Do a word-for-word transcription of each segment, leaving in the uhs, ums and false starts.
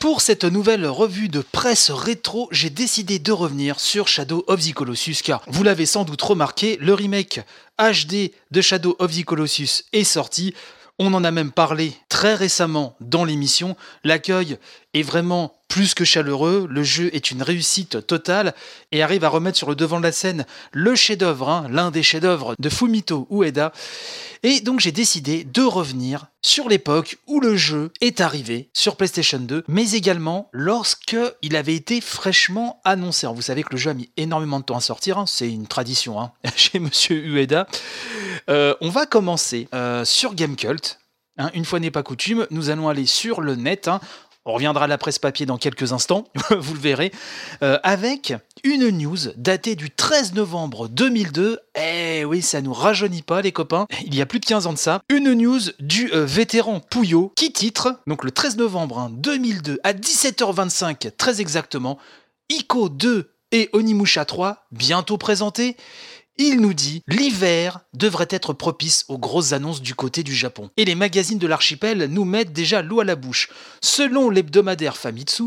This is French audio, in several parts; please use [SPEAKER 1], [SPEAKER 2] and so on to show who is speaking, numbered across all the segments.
[SPEAKER 1] Pour cette nouvelle revue de presse rétro, j'ai décidé de revenir sur Shadow of the Colossus car vous l'avez sans doute remarqué, le remake H D de Shadow of the Colossus est sorti. On en a même parlé très récemment dans l'émission. L'accueil est vraiment plus que chaleureux, le jeu est une réussite totale et arrive à remettre sur le devant de la scène le chef-d'œuvre, hein, l'un des chefs-d'œuvre de Fumito Ueda. Et donc j'ai décidé de revenir sur l'époque où le jeu est arrivé sur PlayStation deux, mais également lorsque il avait été fraîchement annoncé. Alors vous savez que le jeu a mis énormément de temps à sortir, hein, c'est une tradition hein, chez Monsieur Ueda. Euh, on va commencer euh, sur Gamecult. Hein, une fois n'est pas coutume, nous allons aller sur le net. Hein, on reviendra à la presse papier dans quelques instants, vous le verrez, euh, avec une news datée du treize novembre deux mille deux. Eh oui, ça nous rajeunit pas les copains, il y a plus de quinze ans de ça. Une news du euh, vétéran Puyo qui titre, donc le treize novembre hein, deux mille deux à dix-sept heures vingt-cinq, très exactement, Ico deux et Onimusha trois bientôt présentés. Il nous dit « L'hiver devrait être propice aux grosses annonces du côté du Japon. » Et les magazines de l'archipel nous mettent déjà l'eau à la bouche. Selon l'hebdomadaire Famitsu,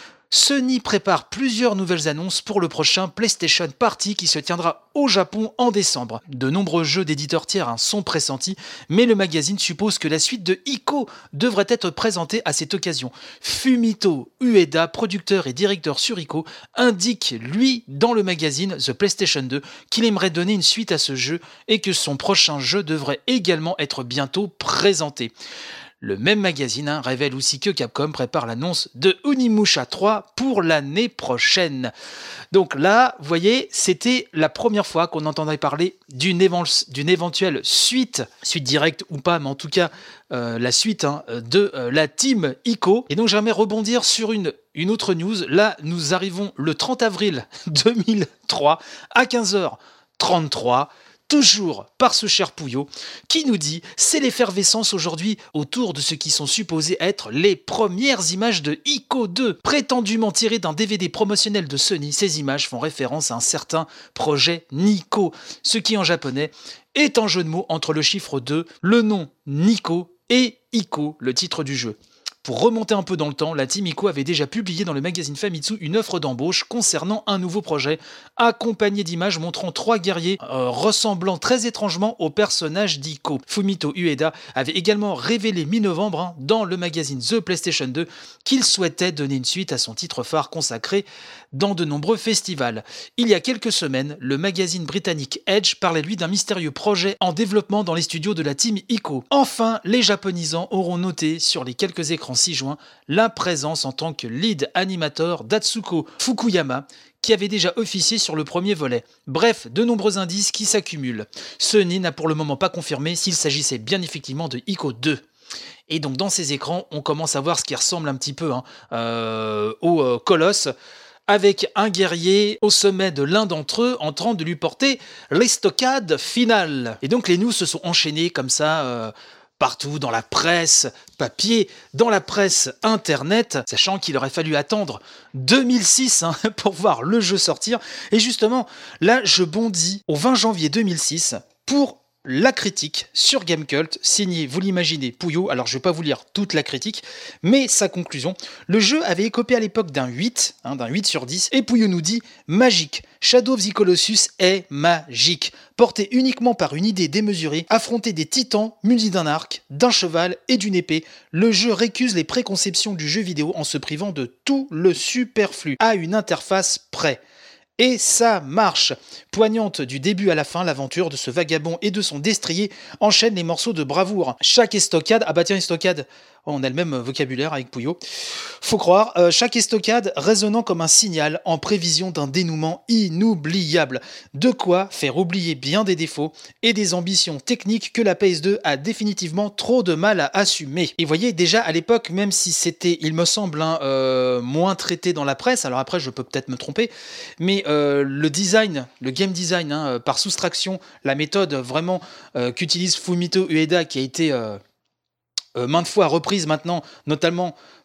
[SPEAKER 1] Sony prépare plusieurs nouvelles annonces pour le prochain PlayStation Party qui se tiendra au Japon en décembre. De nombreux jeux d'éditeurs tiers hein, sont pressentis, mais le magazine suppose que la suite de Ico devrait être présentée à cette occasion. Fumito Ueda, producteur et directeur sur Ico, indique, lui, dans le magazine The PlayStation deux, qu'il aimerait donner une suite à ce jeu et que son prochain jeu devrait également être bientôt présenté. Le même magazine hein, révèle aussi que Capcom prépare l'annonce de Onimusha trois pour l'année prochaine. Donc là, vous voyez, c'était la première fois qu'on entendait parler d'une, évent- d'une éventuelle suite, suite directe ou pas, mais en tout cas euh, la suite hein, de euh, la team Ico. Et donc j'aimerais rebondir sur une, une autre news. Là, nous arrivons le trente avril deux mille trois à quinze heures trente-trois. Toujours par ce cher Puyo, qui nous dit « C'est l'effervescence aujourd'hui autour de ce qui sont supposés être les premières images de Ico deux. Prétendument tirées d'un D V D promotionnel de Sony, ces images font référence à un certain projet Nico, ce qui en japonais est un jeu de mots entre le chiffre deux, le nom Nico et Ico, le titre du jeu. » Pour remonter un peu dans le temps, la team Ico avait déjà publié dans le magazine Famitsu une offre d'embauche concernant un nouveau projet, accompagné d'images montrant trois guerriers euh, ressemblant très étrangement aux personnages d'Ico. Fumito Ueda avait également révélé mi-novembre hein, dans le magazine The PlayStation deux qu'il souhaitait donner une suite à son titre phare consacré dans de nombreux festivals. Il y a quelques semaines, le magazine britannique Edge parlait lui d'un mystérieux projet en développement dans les studios de la team Ico. Enfin, les japonisants auront noté sur les quelques écrans ci-joints la présence en tant que lead animator d'Atsuko Fukuyama, qui avait déjà officié sur le premier volet. Bref, de nombreux indices qui s'accumulent. Sony n'a pour le moment pas confirmé s'il s'agissait bien effectivement de Ico deux. Et donc dans ces écrans, on commence à voir ce qui ressemble un petit peu hein, euh, au euh, Colosse, avec un guerrier au sommet de l'un d'entre eux en train de lui porter l'estocade finale. Et donc les news se sont enchaînées comme ça euh, partout dans la presse papier, dans la presse internet, sachant qu'il aurait fallu attendre deux mille six hein, pour voir le jeu sortir. Et justement, là je bondis au vingt janvier deux mille six pour la critique sur Gamecult, signée, vous l'imaginez, Puyo. Alors je ne vais pas vous lire toute la critique, mais sa conclusion. Le jeu avait écopé à l'époque d'un huit, hein, d'un huit sur dix, et Puyo nous dit « Magique, Shadow of the Colossus est magique. Porté uniquement par une idée démesurée, affronter des titans munis d'un arc, d'un cheval et d'une épée, le jeu récuse les préconceptions du jeu vidéo en se privant de tout le superflu, à une interface près. » Et ça marche. Poignante du début à la fin, l'aventure de ce vagabond et de son destrier enchaîne les morceaux de bravoure. Chaque estocade, ah bah tiens estocade, oh, on a le même vocabulaire avec Puyo, faut croire, euh, chaque estocade résonnant comme un signal en prévision d'un dénouement inoubliable. De quoi faire oublier bien des défauts et des ambitions techniques que la P S deux a définitivement trop de mal à assumer. Et voyez, déjà à l'époque, même si c'était, il me semble, hein, euh, moins traité dans la presse, alors après je peux peut-être me tromper, mais euh, le design, le game design, hein, par soustraction, la méthode vraiment euh, qu'utilise Fumito Ueda, qui a été euh, euh, maintes fois reprise maintenant, notamment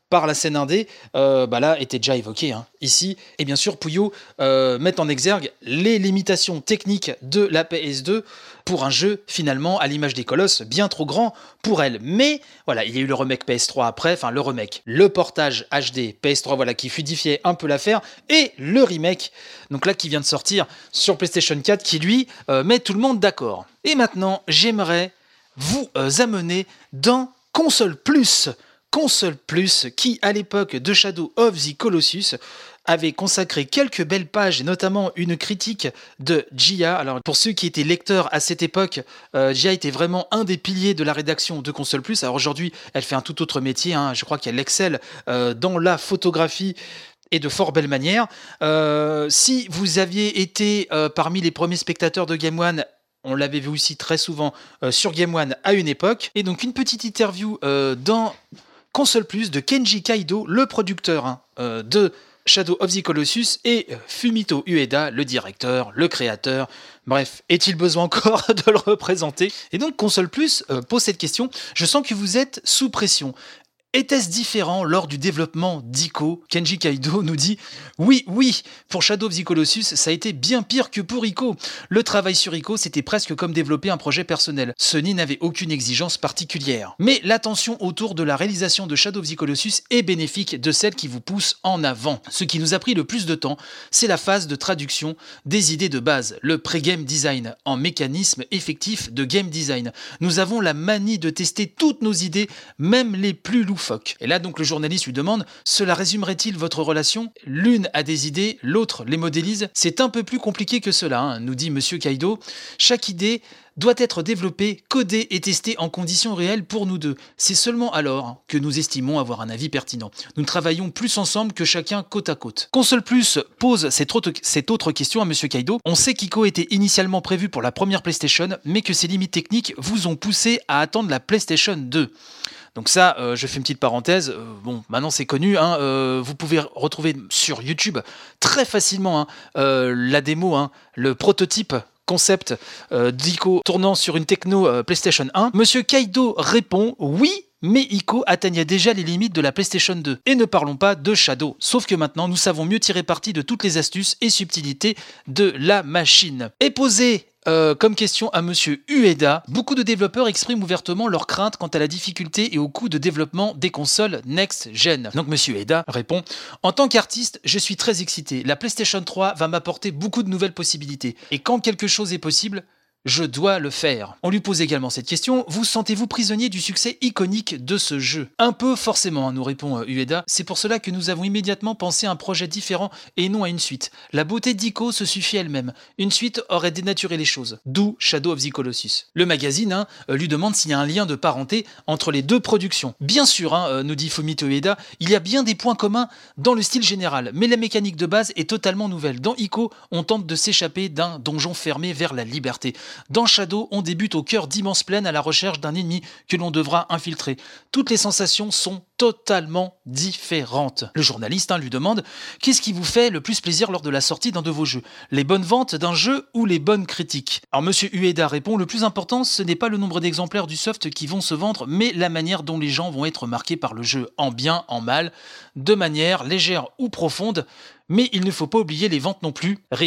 [SPEAKER 1] par la scène indé, euh, bah là, était déjà évoqué hein, ici. Et bien sûr, Puyo euh, met en exergue les limitations techniques de la P S deux pour un jeu, finalement, à l'image des Colosses, bien trop grand pour elle. Mais, voilà, il y a eu le remake P S trois après, enfin, le remake, le portage H D P S trois, voilà, qui fluidifiait un peu l'affaire, et le remake, donc là, qui vient de sortir sur PlayStation quatre, qui, lui, euh, met tout le monde d'accord. Et maintenant, j'aimerais vous euh, amener dans Console Plus. Console Plus, qui à l'époque de Shadow of the Colossus avait consacré quelques belles pages, et notamment une critique de J A. Alors pour ceux qui étaient lecteurs à cette époque, euh, J A était vraiment un des piliers de la rédaction de Console Plus. Alors aujourd'hui, elle fait un tout autre métier, hein. Je crois qu'elle excelle euh, dans la photographie et de fort belle manière. Euh, si vous aviez été euh, parmi les premiers spectateurs de Game One, on l'avait vu aussi très souvent euh, sur Game One à une époque. Et donc une petite interview euh, dans Console Plus de Kenji Kaido, le producteur hein, euh, de Shadow of the Colossus, et Fumito Ueda, le directeur, le créateur. Bref, est-il besoin encore de le représenter? Et donc Console Plus euh, pose cette question. Je sens que vous êtes sous pression. Était-ce différent lors du développement d'Ico? Kenji Kaido nous dit « Oui, oui, pour Shadow of the Colossus, ça a été bien pire que pour Ico. Le travail sur Ico, c'était presque comme développer un projet personnel. Sony n'avait aucune exigence particulière. Mais l'attention autour de la réalisation de Shadow of the Colossus est bénéfique de celle qui vous pousse en avant. Ce qui nous a pris le plus de temps, c'est la phase de traduction des idées de base, le pré-game design, en mécanisme effectif de game design. Nous avons la manie de tester toutes nos idées, même les plus loufoques. Et là donc le journaliste lui demande « Cela résumerait-il votre relation? L'une a des idées, l'autre les modélise. C'est un peu plus compliqué que cela, hein, nous dit Monsieur Kaido. Chaque idée doit être développée, codée et testée en conditions réelles pour nous deux. C'est seulement alors que nous estimons avoir un avis pertinent. Nous travaillons plus ensemble que chacun côte à côte. » Console Plus pose cette autre, cette autre question à Monsieur Kaido. On sait qu'Ico était initialement prévu pour la première PlayStation, mais que ses limites techniques vous ont poussé à attendre la PlayStation deux. Donc ça, euh, je fais une petite parenthèse, euh, bon, maintenant c'est connu, hein, euh, vous pouvez retrouver sur YouTube très facilement hein, euh, la démo, hein, le prototype concept euh, d'Ico tournant sur une techno euh, PlayStation un. Monsieur Kaido répond « Oui ». Mais Ico atteignait déjà les limites de la PlayStation deux. Et ne parlons pas de Shadow. Sauf que maintenant, nous savons mieux tirer parti de toutes les astuces et subtilités de la machine. Et poser euh, comme question à Monsieur Ueda, beaucoup de développeurs expriment ouvertement leurs craintes quant à la difficulté et au coût de développement des consoles next-gen. Donc Monsieur Ueda répond « En tant qu'artiste, je suis très excité. La PlayStation trois va m'apporter beaucoup de nouvelles possibilités. Et quand quelque chose est possible, je dois le faire. » On lui pose également cette question. Vous sentez-vous prisonnier du succès iconique de ce jeu? Un peu forcément, hein, nous répond Ueda. C'est pour cela que nous avons immédiatement pensé à un projet différent et non à une suite. La beauté d'Ico se suffit elle-même. Une suite aurait dénaturé les choses. D'où Shadow of the Colossus. Le magazine hein, lui demande s'il y a un lien de parenté entre les deux productions. Bien sûr, hein, nous dit Fumito Ueda, il y a bien des points communs dans le style général, mais la mécanique de base est totalement nouvelle. Dans Ico, on tente de s'échapper d'un donjon fermé vers la liberté. Dans Shadow, on débute au cœur d'immenses plaines à la recherche d'un ennemi que l'on devra infiltrer. Toutes les sensations sont totalement différentes. Le journaliste hein, lui demande « Qu'est-ce qui vous fait le plus plaisir lors de la sortie d'un de vos jeux? Les bonnes ventes d'un jeu ou les bonnes critiques ?» Alors Monsieur Ueda répond « Le plus important, ce n'est pas le nombre d'exemplaires du soft qui vont se vendre, mais la manière dont les gens vont être marqués par le jeu, en bien, en mal, de manière légère ou profonde. Mais il ne faut pas oublier les ventes non plus. Rire. »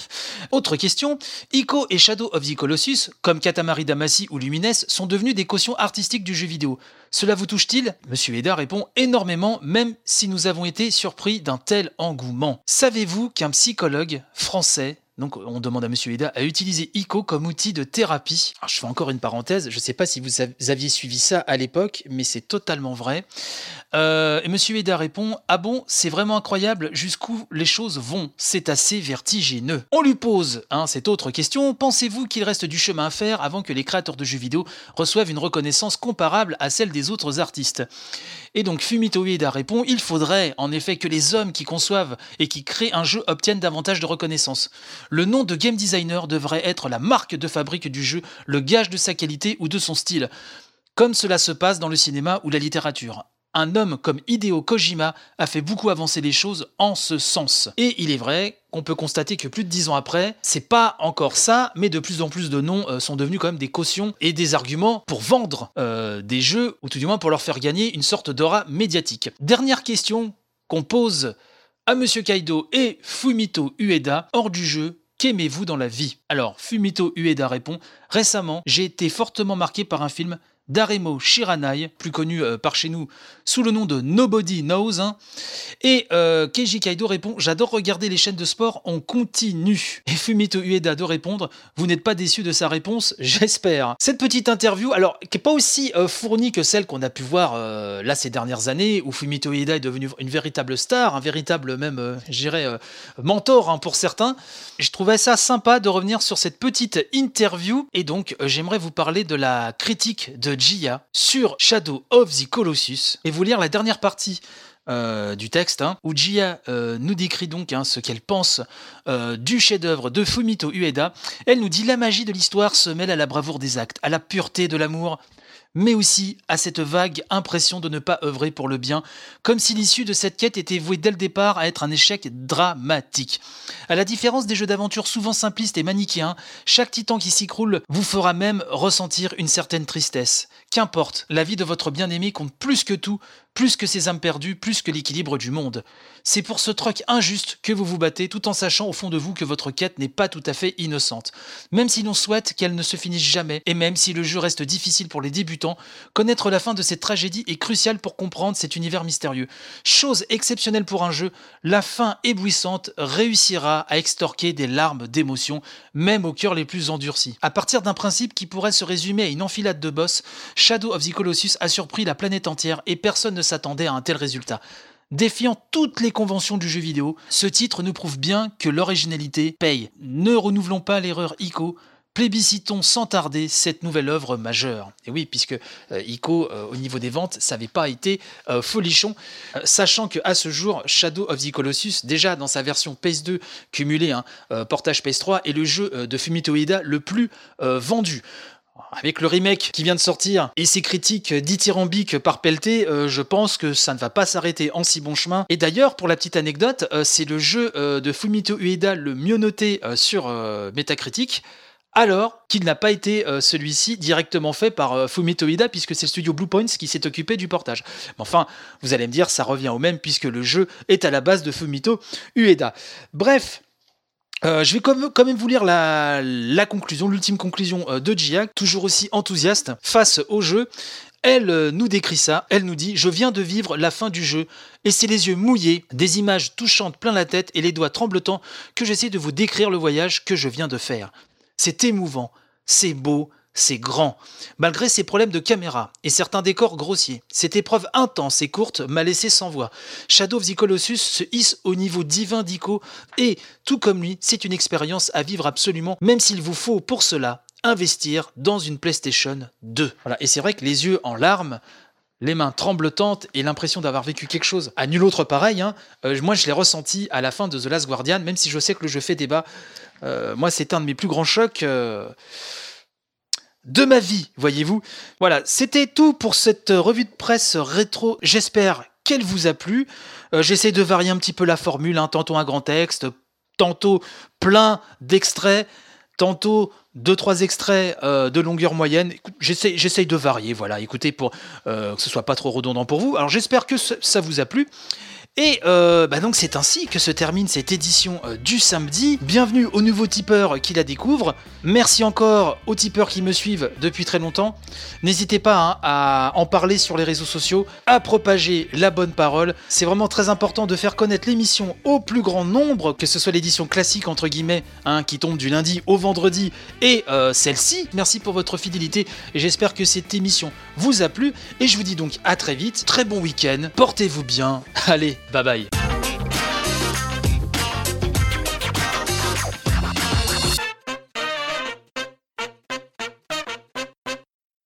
[SPEAKER 1] Autre question. Ico et Shadow of the Colossus, comme Katamari Damacy ou Lumines, sont devenus des cautions artistiques du jeu vidéo. Cela vous touche-t-il? Monsieur Ueda répond énormément, même si nous avons été surpris d'un tel engouement. Savez-vous qu'un psychologue français, donc on demande à Monsieur Ueda, a utilisé Ico comme outil de thérapie? Alors, je fais encore une parenthèse, je ne sais pas si vous aviez suivi ça à l'époque, mais c'est totalement vrai. Euh, et Monsieur Ueda répond « Ah bon, c'est vraiment incroyable jusqu'où les choses vont, c'est assez vertigineux. » On lui pose hein, cette autre question, pensez-vous qu'il reste du chemin à faire avant que les créateurs de jeux vidéo reçoivent une reconnaissance comparable à celle des autres artistes? Et donc Fumito Ueda répond « Il faudrait en effet que les hommes qui conçoivent et qui créent un jeu obtiennent davantage de reconnaissance. Le nom de game designer devrait être la marque de fabrique du jeu, le gage de sa qualité ou de son style, comme cela se passe dans le cinéma ou la littérature. un homme comme Hideo Kojima a fait beaucoup avancer les choses en ce sens. Et il est vrai qu'on peut constater que plus de dix ans après, c'est pas encore ça, mais de plus en plus de noms euh, sont devenus quand même des cautions et des arguments pour vendre euh, des jeux, ou tout du moins pour leur faire gagner une sorte d'aura médiatique. Dernière question qu'on pose à Monsieur Kaido et Fumito Ueda hors du jeu. Qu'aimez-vous dans la vie? Alors, Fumito Ueda répond « Récemment, j'ai été fortement marqué par un film d'Aremo Shiranai, plus connu euh, par chez nous sous le nom de Nobody Knows. Hein. Et euh, Keiji Kaido répond « J'adore regarder les chaînes de sport en continu. » Et Fumito Ueda de répondre « Vous n'êtes pas déçu de sa réponse, j'espère. » Cette petite interview, alors, qui n'est pas aussi euh, fournie que celle qu'on a pu voir euh, là ces dernières années, où Fumito Ueda est devenu une véritable star, un véritable même, euh, je dirais, euh, mentor hein, pour certains. Je trouvais ça sympa de revenir sur cette petite interview. Et donc, euh, j'aimerais vous parler de la critique de Jiya sur Shadow of the Colossus et vous lire la dernière partie euh, du texte hein, où Jiya euh, nous décrit donc hein, ce qu'elle pense euh, du chef-d'œuvre de Fumito Ueda. Elle nous dit: la magie de l'histoire se mêle à la bravoure des actes, à la pureté de l'amour, mais aussi à cette vague impression de ne pas œuvrer pour le bien, comme si l'issue de cette quête était vouée dès le départ à être un échec dramatique. À la différence des jeux d'aventure souvent simplistes et manichéens, chaque titan qui s'écroule vous fera même ressentir une certaine tristesse. Qu'importe, la vie de votre bien-aimé compte plus que tout, plus que ses âmes perdues, plus que l'équilibre du monde. C'est pour ce troc injuste que vous vous battez, tout en sachant au fond de vous que votre quête n'est pas tout à fait innocente. Même si l'on souhaite qu'elle ne se finisse jamais, et même si le jeu reste difficile pour les débutants, connaître la fin de cette tragédie est crucial pour comprendre cet univers mystérieux. Chose exceptionnelle pour un jeu, la fin éblouissante réussira à extorquer des larmes d'émotion, même aux cœurs les plus endurcis. À partir d'un principe qui pourrait se résumer à une enfilade de boss, Shadow of the Colossus a surpris la planète entière et personne ne s'attendait à un tel résultat. Défiant toutes les conventions du jeu vidéo, ce titre nous prouve bien que l'originalité paye. Ne renouvelons pas l'erreur Ico, plébiscitons sans tarder cette nouvelle œuvre majeure. Et oui, puisque euh, Ico, euh, au niveau des ventes, ça n'avait pas été euh, folichon, euh, sachant qu'à ce jour, Shadow of the Colossus, déjà dans sa version P S deux cumulée, hein, euh, portage P S trois, est le jeu euh, de Fumito Ueda le plus euh, vendu. Avec le remake qui vient de sortir et ses critiques dithyrambiques par pelleté, euh, je pense que ça ne va pas s'arrêter en si bon chemin. Et d'ailleurs, pour la petite anecdote, euh, c'est le jeu euh, de Fumito Ueda le mieux noté euh, sur euh, Metacritic, alors qu'il n'a pas été euh, celui-ci directement fait par euh, Fumito Ueda, puisque c'est le studio Bluepoint qui s'est occupé du portage. Mais enfin, vous allez me dire, ça revient au même, puisque le jeu est à la base de Fumito Ueda. Bref, Euh, je vais quand même, quand même vous lire la, la conclusion, l'ultime conclusion euh, de Jiya, toujours aussi enthousiaste face au jeu. Elle euh, nous décrit ça, elle nous dit « Je viens de vivre la fin du jeu, et c'est les yeux mouillés, des images touchantes plein la tête et les doigts tremblotants que j'essaie de vous décrire le voyage que je viens de faire. C'est émouvant, c'est beau, c'est grand. Malgré ses problèmes de caméra et certains décors grossiers, cette épreuve intense et courte m'a laissé sans voix. Shadow of the Colossus se hisse au niveau divin d'Ico et, tout comme lui, c'est une expérience à vivre absolument, même s'il vous faut pour cela investir dans une PlayStation deux. » Voilà. Et c'est vrai que les yeux en larmes, les mains tremblotantes et l'impression d'avoir vécu quelque chose à nul autre pareil, hein, euh, moi je l'ai ressenti à la fin de The Last Guardian, même si je sais que le jeu fait débat. Euh, moi c'est un de mes plus grands chocs euh, de ma vie, voyez-vous. Voilà, c'était tout pour cette revue de presse rétro. J'espère qu'elle vous a plu. Euh, j'essaie de varier un petit peu la formule, hein, tantôt un grand texte, tantôt plein d'extraits, tantôt deux trois extraits euh, de longueur moyenne. J'essaie, j'essaie de varier, voilà. Écoutez, pour euh, que ce soit pas trop redondant pour vous. Alors j'espère que ça vous a plu. Et euh, bah donc c'est ainsi que se termine cette édition euh, du samedi. Bienvenue aux nouveaux tipeurs qui la découvrent. Merci encore aux tipeurs qui me suivent depuis très longtemps. N'hésitez pas hein, à en parler sur les réseaux sociaux, à propager la bonne parole. C'est vraiment très important de faire connaître l'émission au plus grand nombre, que ce soit l'édition classique entre guillemets, hein, qui tombe du lundi au vendredi, et euh, celle-ci. Merci pour votre fidélité et j'espère que cette émission vous a plu. Et je vous dis donc à très vite, très bon week-end, portez-vous bien. Allez, bye bye.